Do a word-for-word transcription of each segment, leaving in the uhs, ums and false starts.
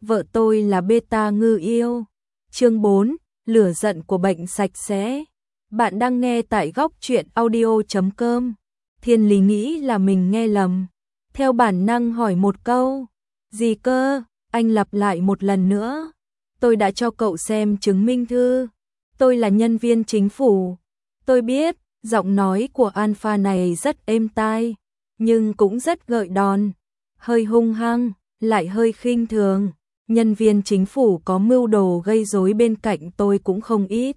vợ tôi là beta ngư yêu. Chương bốn, lửa giận của bệnh sạch sẽ. Bạn đang nghe tại góc truyện audio chấm com. Thiên Lý nghĩ là mình nghe lầm, theo bản năng hỏi một câu. Gì cơ? Anh lặp lại một lần nữa. Tôi đã cho cậu xem chứng minh thư. Tôi là nhân viên chính phủ. Tôi biết, giọng nói của Alpha này rất êm tai, nhưng cũng rất gợi đòn, hơi hung hăng, lại hơi khinh thường. Nhân viên chính phủ có mưu đồ gây rối bên cạnh tôi cũng không ít.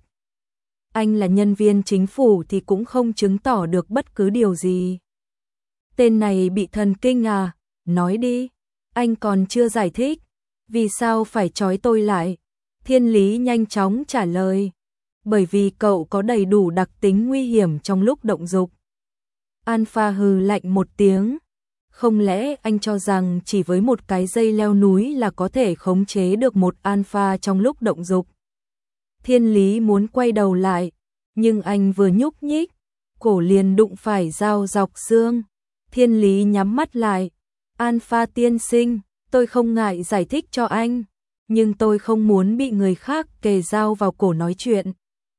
Anh là nhân viên chính phủ thì cũng không chứng tỏ được bất cứ điều gì. Tên này bị thần kinh à? Nói đi. Anh còn chưa giải thích. Vì sao phải trói tôi lại? Thiên Lý nhanh chóng trả lời. Bởi vì cậu có đầy đủ đặc tính nguy hiểm trong lúc động dục. Alpha hừ lạnh một tiếng. Không lẽ anh cho rằng chỉ với một cái dây leo núi là có thể khống chế được một alpha trong lúc động dục? Thiên Lý muốn quay đầu lại, nhưng anh vừa nhúc nhích, cổ liền đụng phải dao dọc xương. Thiên Lý nhắm mắt lại. Alpha tiên sinh, tôi không ngại giải thích cho anh, nhưng tôi không muốn bị người khác kề dao vào cổ nói chuyện.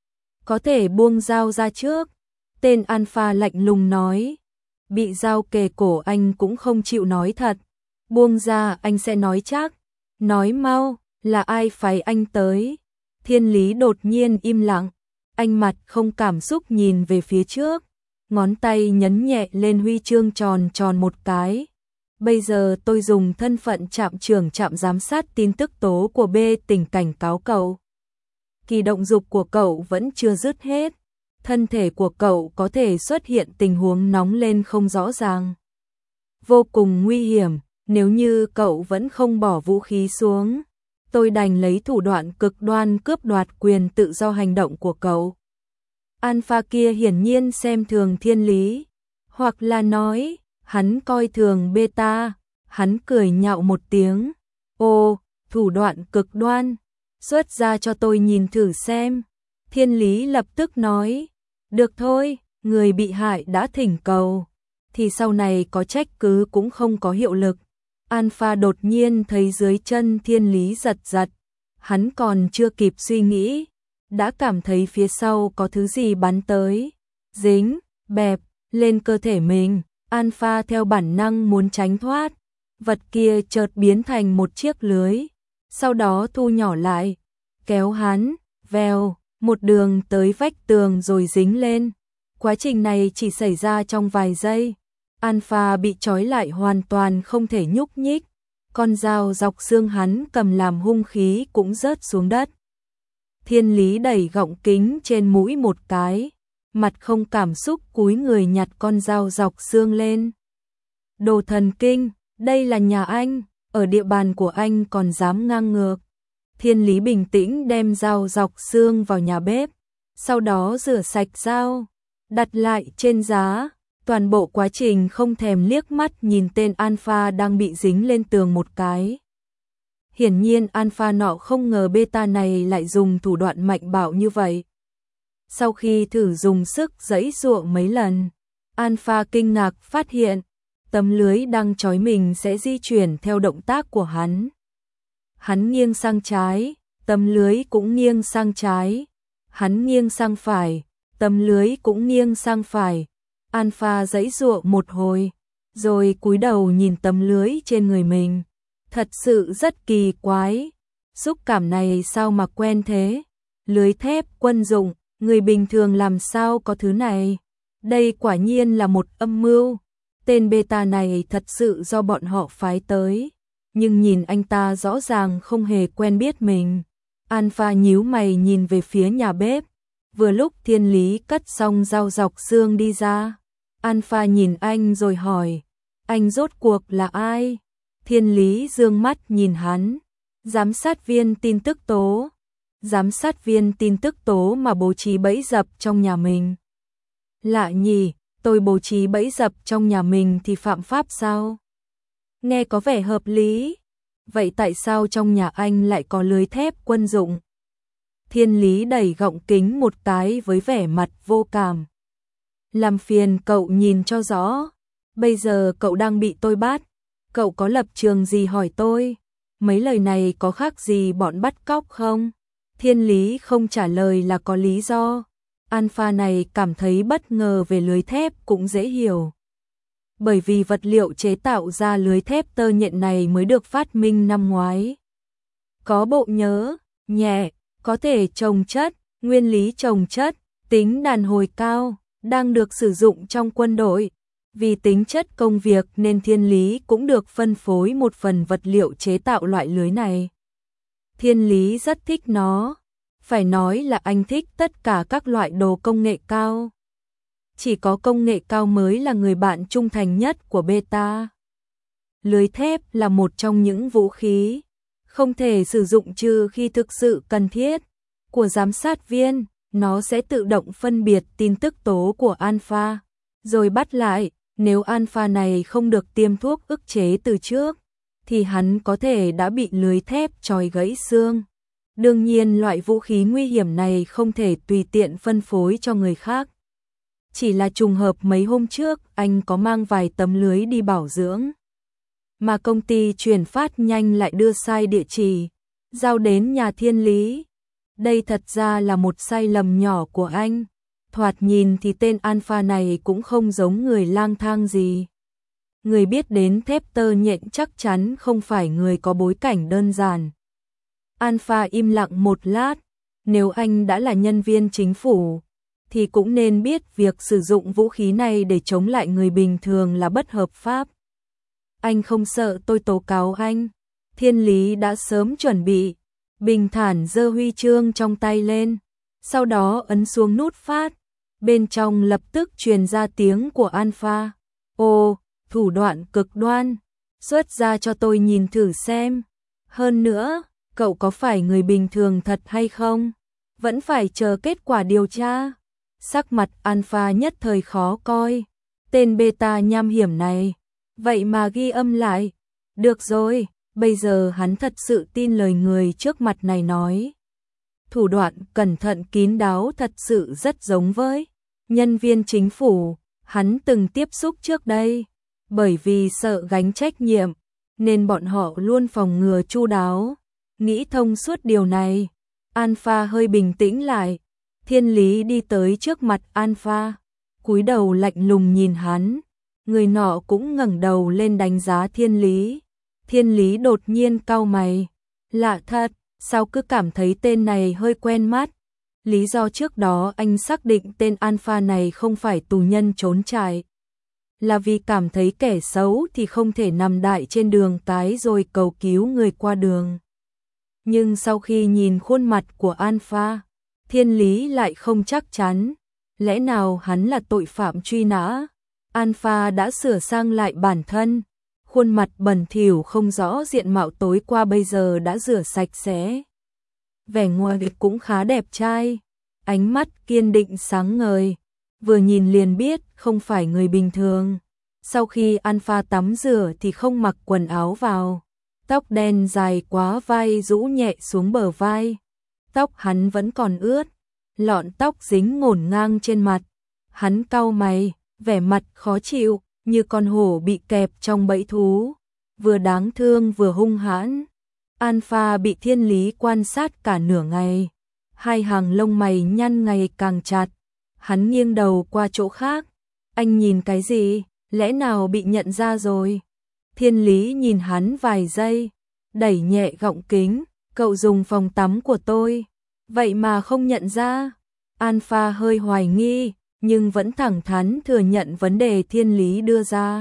Có thể buông dao ra trước. Tên Alpha lạnh lùng nói. Bị dao kề cổ anh cũng không chịu nói thật. Buông ra anh sẽ nói chắc. Nói mau, là ai phái anh tới? Thiên Lý đột nhiên im lặng. Anh mặt không cảm xúc nhìn về phía trước. Ngón tay nhấn nhẹ lên huy chương tròn tròn một cái. Bây giờ tôi dùng thân phận trạm trưởng trạm giám sát tin tức tố của B tỉnh cảnh cáo cậu. Kỳ động dục của cậu vẫn chưa dứt hết. Thân thể của cậu có thể xuất hiện tình huống nóng lên không rõ ràng. Vô cùng nguy hiểm, nếu như cậu vẫn không bỏ vũ khí xuống, tôi đành lấy thủ đoạn cực đoan cướp đoạt quyền tự do hành động của cậu. Alpha kia hiển nhiên xem thường Thiên Lý, hoặc là nói, hắn coi thường beta. Hắn cười nhạo một tiếng. Ô, thủ đoạn cực đoan, xuất ra cho tôi nhìn thử xem. Thiên Lý lập tức nói. Được thôi, người bị hại đã thỉnh cầu, thì sau này có trách cứ cũng không có hiệu lực. Alpha đột nhiên thấy dưới chân Thiên Lý giật giật. Hắn còn chưa kịp suy nghĩ, đã cảm thấy phía sau có thứ gì bắn tới, dính, bẹp, lên cơ thể mình. Alpha theo bản năng muốn tránh thoát. Vật kia chợt biến thành một chiếc lưới, sau đó thu nhỏ lại, kéo hắn, vèo, một đường tới vách tường rồi dính lên. Quá trình này chỉ xảy ra trong vài giây. Alpha bị trói lại hoàn toàn không thể nhúc nhích. Con dao dọc xương hắn cầm làm hung khí cũng rớt xuống đất. Thiên Lý đẩy gọng kính trên mũi một cái, mặt không cảm xúc cúi người nhặt con dao dọc xương lên. Đồ thần kinh, đây là nhà anh, ở địa bàn của anh còn dám ngang ngược. Thiên Lý bình tĩnh đem dao dọc xương vào nhà bếp, sau đó rửa sạch dao, đặt lại trên giá. Toàn bộ quá trình không thèm liếc mắt nhìn tên Alpha đang bị dính lên tường một cái. Hiển nhiên Alpha nọ không ngờ beta này lại dùng thủ đoạn mạnh bạo như vậy. Sau khi thử dùng sức giãy giụa mấy lần, Alpha kinh ngạc phát hiện tấm lưới đang trói mình sẽ di chuyển theo động tác của hắn. Hắn nghiêng sang trái, tấm lưới cũng nghiêng sang trái. Hắn nghiêng sang phải, tấm lưới cũng nghiêng sang phải. Alpha giãy giụa một hồi, rồi cúi đầu nhìn tấm lưới trên người mình. Thật sự rất kỳ quái. Xúc cảm này sao mà quen thế? Lưới thép quân dụng, người bình thường làm sao có thứ này? Đây quả nhiên là một âm mưu. Tên beta này thật sự do bọn họ phái tới, nhưng nhìn anh ta rõ ràng không hề quen biết mình. Alpha nhíu mày nhìn về phía nhà bếp. Vừa lúc Thiên Lý cất xong dao dọc xương đi ra, Alpha nhìn anh rồi hỏi, anh rốt cuộc là ai? Thiên Lý dương mắt nhìn hắn. Giám sát viên tin tức tố. Giám sát viên tin tức tố mà bố trí bẫy dập trong nhà mình. Lạ nhỉ, tôi bố trí bẫy dập trong nhà mình thì phạm pháp sao? Nghe có vẻ hợp lý. Vậy tại sao trong nhà anh lại có lưới thép quân dụng? Thiên Lý đẩy gọng kính một cái với vẻ mặt vô cảm. Làm phiền cậu nhìn cho rõ. Bây giờ cậu đang bị tôi bắt. Cậu có lập trường gì hỏi tôi? mấy lời này có khác gì bọn bắt cóc không? Thiên Lý không trả lời là có lý do. Alpha này cảm thấy bất ngờ về lưới thép cũng dễ hiểu. Bởi vì vật liệu chế tạo ra lưới thép tơ nhện này mới được phát minh năm ngoái. Có bộ nhớ, nhẹ, có thể trồng chất, nguyên lý trồng chất, tính đàn hồi cao, đang được sử dụng trong quân đội. Vì tính chất công việc nên Thiên Lý cũng được phân phối một phần vật liệu chế tạo loại lưới này. Thiên Lý rất thích nó. Phải nói là anh thích tất cả các loại đồ công nghệ cao. Chỉ có công nghệ cao mới là người bạn trung thành nhất của Beta. Lưới thép là một trong những vũ khí không thể sử dụng trừ khi thực sự cần thiết của giám sát viên. Nó sẽ tự động phân biệt tin tức tố của Alpha, rồi bắt lại. Nếu Alpha này không được tiêm thuốc ức chế từ trước, thì hắn có thể đã bị lưới thép chói gãy xương. Đương nhiên loại vũ khí nguy hiểm này không thể tùy tiện phân phối cho người khác. Chỉ là trùng hợp mấy hôm trước anh có mang vài tấm lưới đi bảo dưỡng, mà công ty chuyển phát nhanh lại đưa sai địa chỉ, giao đến nhà Thiên Lý. Đây thật ra là một sai lầm nhỏ của anh. Thoạt nhìn thì tên Alpha này cũng không giống người lang thang gì. Người biết đến thép tơ nhện chắc chắn không phải người có bối cảnh đơn giản. Alpha im lặng một lát. Nếu anh đã là nhân viên chính phủ, thì cũng nên biết việc sử dụng vũ khí này để chống lại người bình thường là bất hợp pháp. Anh không sợ tôi tố cáo anh. Thiên Lý đã sớm chuẩn bị, bình thản giơ huy chương trong tay lên, sau đó ấn xuống nút phát. Bên trong lập tức truyền ra tiếng của Alpha. Ồ, thủ đoạn cực đoan, xuất ra cho tôi nhìn thử xem. Hơn nữa, cậu có phải người bình thường thật hay không? Vẫn phải chờ kết quả điều tra. Sắc mặt Alpha nhất thời khó coi. Tên Beta nham hiểm này, vậy mà ghi âm lại. Được rồi, bây giờ hắn thật sự tin lời người trước mặt này nói. Thủ đoạn cẩn thận kín đáo thật sự rất giống với nhân viên chính phủ hắn từng tiếp xúc trước đây. Bởi vì sợ gánh trách nhiệm, nên bọn họ luôn phòng ngừa chu đáo. Nghĩ thông suốt điều này, Alpha hơi bình tĩnh lại. Thiên Lý đi tới trước mặt Alpha, cúi đầu lạnh lùng nhìn hắn. Người nọ cũng ngẩng đầu lên đánh giá Thiên Lý. Thiên Lý đột nhiên cau mày. Lạ thật, sao cứ cảm thấy tên này hơi quen mắt. Lý do trước đó anh xác định tên Alpha này không phải tù nhân trốn trại, là vì cảm thấy kẻ xấu thì không thể nằm đại trên đường cái rồi cầu cứu người qua đường. Nhưng sau khi nhìn khuôn mặt của Alpha, Thiên Lý lại không chắc chắn. Lẽ nào hắn là tội phạm truy nã? Alpha đã sửa sang lại bản thân. Khuôn mặt bẩn thỉu không rõ diện mạo tối qua bây giờ đã rửa sạch sẽ. Vẻ ngoài cũng khá đẹp trai. Ánh mắt kiên định sáng ngời. Vừa nhìn liền biết không phải người bình thường. Sau khi Alpha tắm rửa thì không mặc quần áo vào. Tóc đen dài quá vai rũ nhẹ xuống bờ vai. Tóc hắn vẫn còn ướt, lọn tóc dính ngổn ngang trên mặt. Hắn cau mày, vẻ mặt khó chịu, như con hổ bị kẹp trong bẫy thú, vừa đáng thương vừa hung hãn. Alpha bị Thiên Lý quan sát cả nửa ngày, hai hàng lông mày nhăn ngày càng chặt. Hắn nghiêng đầu qua chỗ khác. Anh nhìn cái gì? Lẽ nào bị nhận ra rồi? Thiên Lý nhìn hắn vài giây, đẩy nhẹ gọng kính. Cậu dùng phòng tắm của tôi, vậy mà không nhận ra. Alpha hơi hoài nghi, nhưng vẫn thẳng thắn thừa nhận vấn đề Thiên Lý đưa ra.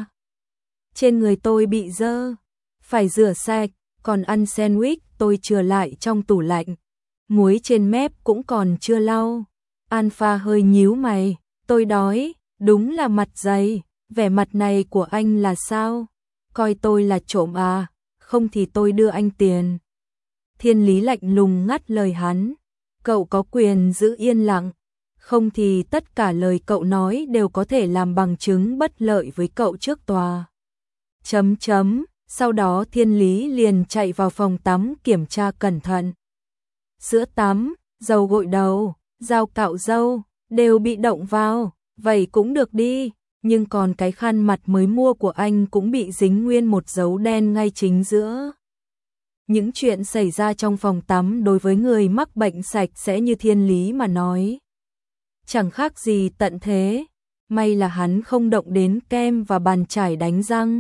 Trên người tôi bị dơ, phải rửa sạch, còn ăn sandwich tôi chừa lại trong tủ lạnh. Muối trên mép cũng còn chưa lau. Alpha hơi nhíu mày, tôi đói, đúng là mặt dày. Vẻ mặt này của anh là sao? Coi tôi là trộm à? Không thì tôi đưa anh tiền. Thiên Lý lạnh lùng ngắt lời hắn. Cậu có quyền giữ yên lặng, không thì tất cả lời cậu nói đều có thể làm bằng chứng bất lợi với cậu trước tòa. Chấm chấm, sau đó Thiên Lý liền chạy vào phòng tắm kiểm tra cẩn thận. Sữa tắm, dầu gội đầu, dao cạo râu, đều bị động vào, vậy cũng được đi. Nhưng còn cái khăn mặt mới mua của anh cũng bị dính nguyên một dấu đen ngay chính giữa. Những chuyện xảy ra trong phòng tắm đối với người mắc bệnh sạch sẽ như Thiên Lý mà nói, chẳng khác gì tận thế. May là hắn không động đến kem và bàn chải đánh răng.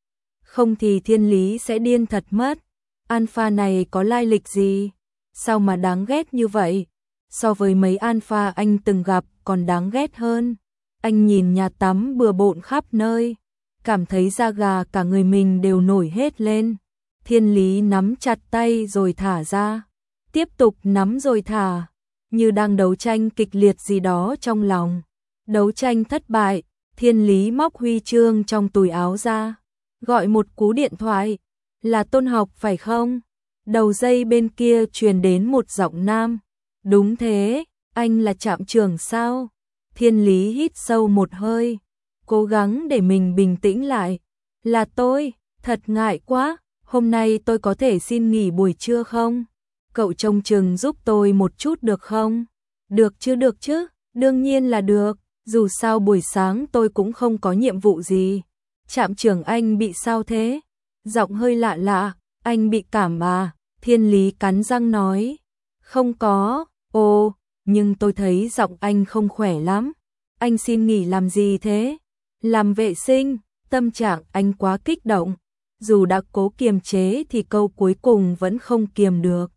Không thì Thiên Lý sẽ điên thật mất. Alpha này có lai lịch gì? Sao mà đáng ghét như vậy? So với mấy alpha anh từng gặp còn đáng ghét hơn. Anh nhìn nhà tắm bừa bộn khắp nơi, cảm thấy da gà cả người mình đều nổi hết lên. Thiên Lý nắm chặt tay rồi thả ra, tiếp tục nắm rồi thả, như đang đấu tranh kịch liệt gì đó trong lòng. Đấu tranh thất bại, Thiên Lý móc huy chương trong túi áo ra, gọi một cú điện thoại. Là Tôn Học phải không? Đầu dây bên kia truyền đến một giọng nam. Đúng thế, anh là trạm trưởng sao? Thiên Lý hít sâu một hơi, cố gắng để mình bình tĩnh lại. Là tôi, thật ngại quá, hôm nay tôi có thể xin nghỉ buổi trưa không? Cậu trông chừng giúp tôi một chút được không? Được chứ được chứ, đương nhiên là được, dù sao buổi sáng tôi cũng không có nhiệm vụ gì. Trạm trưởng anh bị sao thế? Giọng hơi lạ lạ, anh bị cảm à? Thiên Lý cắn răng nói. Không có, ồ, nhưng tôi thấy giọng anh không khỏe lắm. Anh xin nghỉ làm gì thế? Làm vệ sinh. Tâm trạng anh quá kích động. Dù đã cố kiềm chế thì câu cuối cùng vẫn không kiềm được.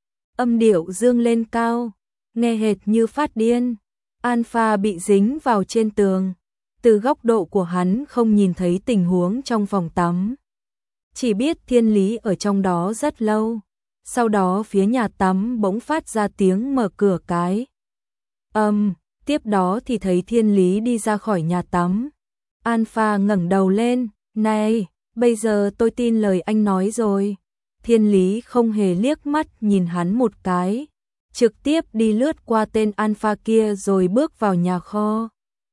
Âm điệu dương lên cao, nghe hệt như phát điên. Alpha bị dính vào trên tường. Từ góc độ của hắn không nhìn thấy tình huống trong phòng tắm. Chỉ biết Thiên Lý ở trong đó rất lâu. Sau đó phía nhà tắm bỗng phát ra tiếng mở cửa cái. Âm, um, tiếp đó thì thấy Thiên Lý đi ra khỏi nhà tắm. Alpha ngẩng đầu lên, này, bây giờ tôi tin lời anh nói rồi. Thiên Lý không hề liếc mắt nhìn hắn một cái, trực tiếp đi lướt qua tên Alpha kia rồi bước vào nhà kho.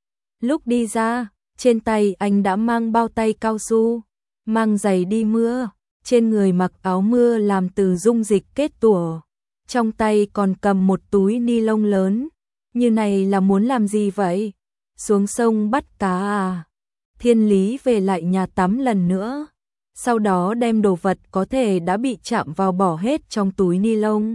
Lúc đi ra, trên tay anh đã mang bao tay cao su, mang giày đi mưa, trên người mặc áo mưa làm từ dung dịch kết tủa, trong tay còn cầm một túi ni lông lớn. Như này là muốn làm gì vậy? Xuống sông bắt cá à? Thiên Lý về lại nhà tắm lần nữa, sau đó đem đồ vật có thể đã bị chạm vào bỏ hết trong túi ni lông.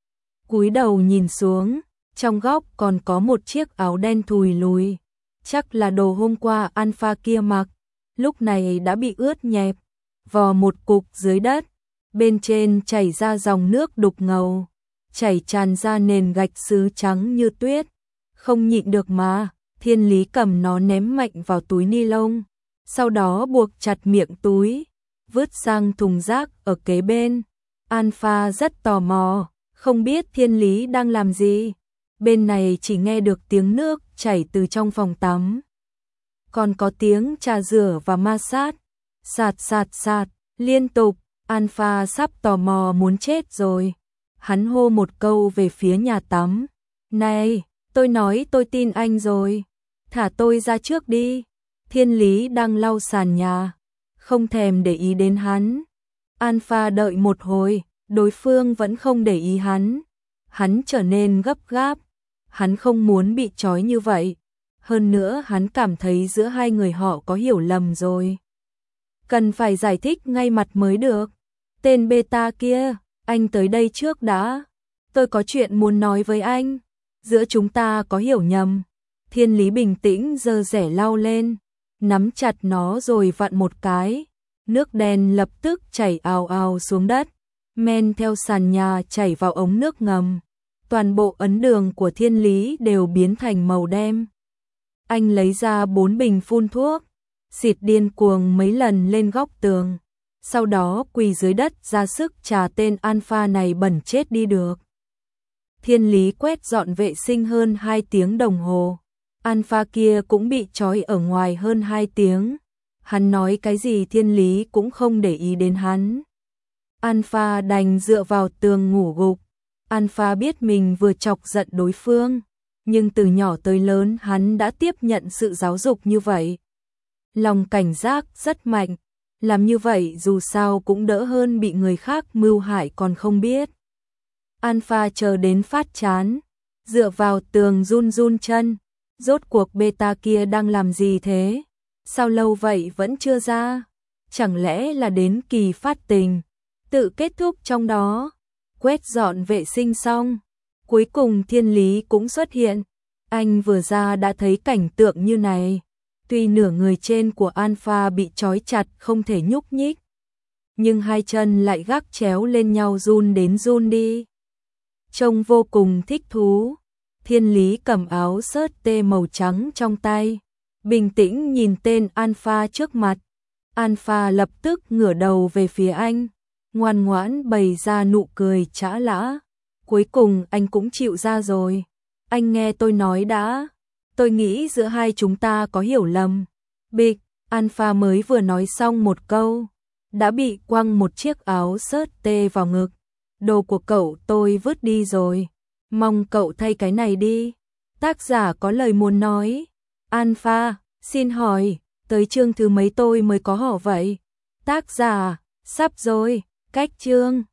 Cúi đầu nhìn xuống, trong góc còn có một chiếc áo đen thùi lùi, chắc là đồ hôm qua Alpha kia mặc, lúc này đã bị ướt nhẹp, vò một cục dưới đất, bên trên chảy ra dòng nước đục ngầu, chảy tràn ra nền gạch sứ trắng như tuyết. Không nhịn được mà, Thiên Lý cầm nó ném mạnh vào túi ni lông, sau đó buộc chặt miệng túi, vứt sang thùng rác ở kế bên. Alpha rất tò mò, không biết Thiên Lý đang làm gì. Bên này chỉ nghe được tiếng nước chảy từ trong phòng tắm, còn có tiếng trà rửa và ma sát, sạt sạt sạt, liên tục. Alpha sắp tò mò muốn chết rồi. Hắn hô một câu về phía nhà tắm. Này, tôi nói tôi tin anh rồi. Thả tôi ra trước đi. Thiên Lý đang lau sàn nhà, không thèm để ý đến hắn. Alpha đợi một hồi, đối phương vẫn không để ý hắn. Hắn trở nên gấp gáp. Hắn không muốn bị trói như vậy. Hơn nữa hắn cảm thấy giữa hai người họ có hiểu lầm rồi. Cần phải giải thích ngay mặt mới được. Tên beta kia, anh tới đây trước đã. Tôi có chuyện muốn nói với anh. Giữa chúng ta có hiểu nhầm. Thiên Lý bình tĩnh giơ rẻ lau lên, nắm chặt nó rồi vặn một cái. Nước đen lập tức chảy ào ào xuống đất, men theo sàn nhà chảy vào ống nước ngầm. Toàn bộ ấn đường của Thiên Lý đều biến thành màu đen. Anh lấy ra bốn bình phun thuốc, xịt điên cuồng mấy lần lên góc tường, sau đó quỳ dưới đất ra sức trà tên Alpha này bẩn chết đi được. Thiên Lý quét dọn vệ sinh hơn hai tiếng đồng hồ. Alpha kia cũng bị trói ở ngoài hơn hai tiếng. Hắn nói cái gì Thiên Lý cũng không để ý đến hắn. Alpha đành dựa vào tường ngủ gục. Alpha biết mình vừa chọc giận đối phương, nhưng từ nhỏ tới lớn hắn đã tiếp nhận sự giáo dục như vậy. Lòng cảnh giác rất mạnh, làm như vậy dù sao cũng đỡ hơn bị người khác mưu hại còn không biết. Alpha chờ đến phát chán, dựa vào tường run run chân. Rốt cuộc beta kia đang làm gì thế? Sao lâu vậy vẫn chưa ra? Chẳng lẽ là đến kỳ phát tình? tự kết thúc trong đó. Quét dọn vệ sinh xong, cuối cùng Thiên Lý cũng xuất hiện. Anh vừa ra đã thấy cảnh tượng như này. Tuy nửa người trên của Alpha bị trói chặt không thể nhúc nhích, nhưng hai chân lại gác chéo lên nhau run đến run đi. Trông vô cùng thích thú. Thiên Lý cầm áo sớt tê màu trắng trong tay, bình tĩnh nhìn tên Alpha trước mặt. Alpha lập tức ngửa đầu về phía anh, ngoan ngoãn bày ra nụ cười trã lã. Cuối cùng anh cũng chịu ra rồi. Anh nghe tôi nói đã. Tôi nghĩ giữa hai chúng ta có hiểu lầm. Bịch, Alpha mới vừa nói xong một câu, đã bị quăng một chiếc áo sớt tê vào ngực. Đồ của cậu tôi vứt đi rồi. Mong cậu thay cái này đi. Tác giả có lời muốn nói. Alpha, xin hỏi, tới chương thứ mấy tôi mới có hỏ vậy? Tác giả, sắp rồi, cách chương.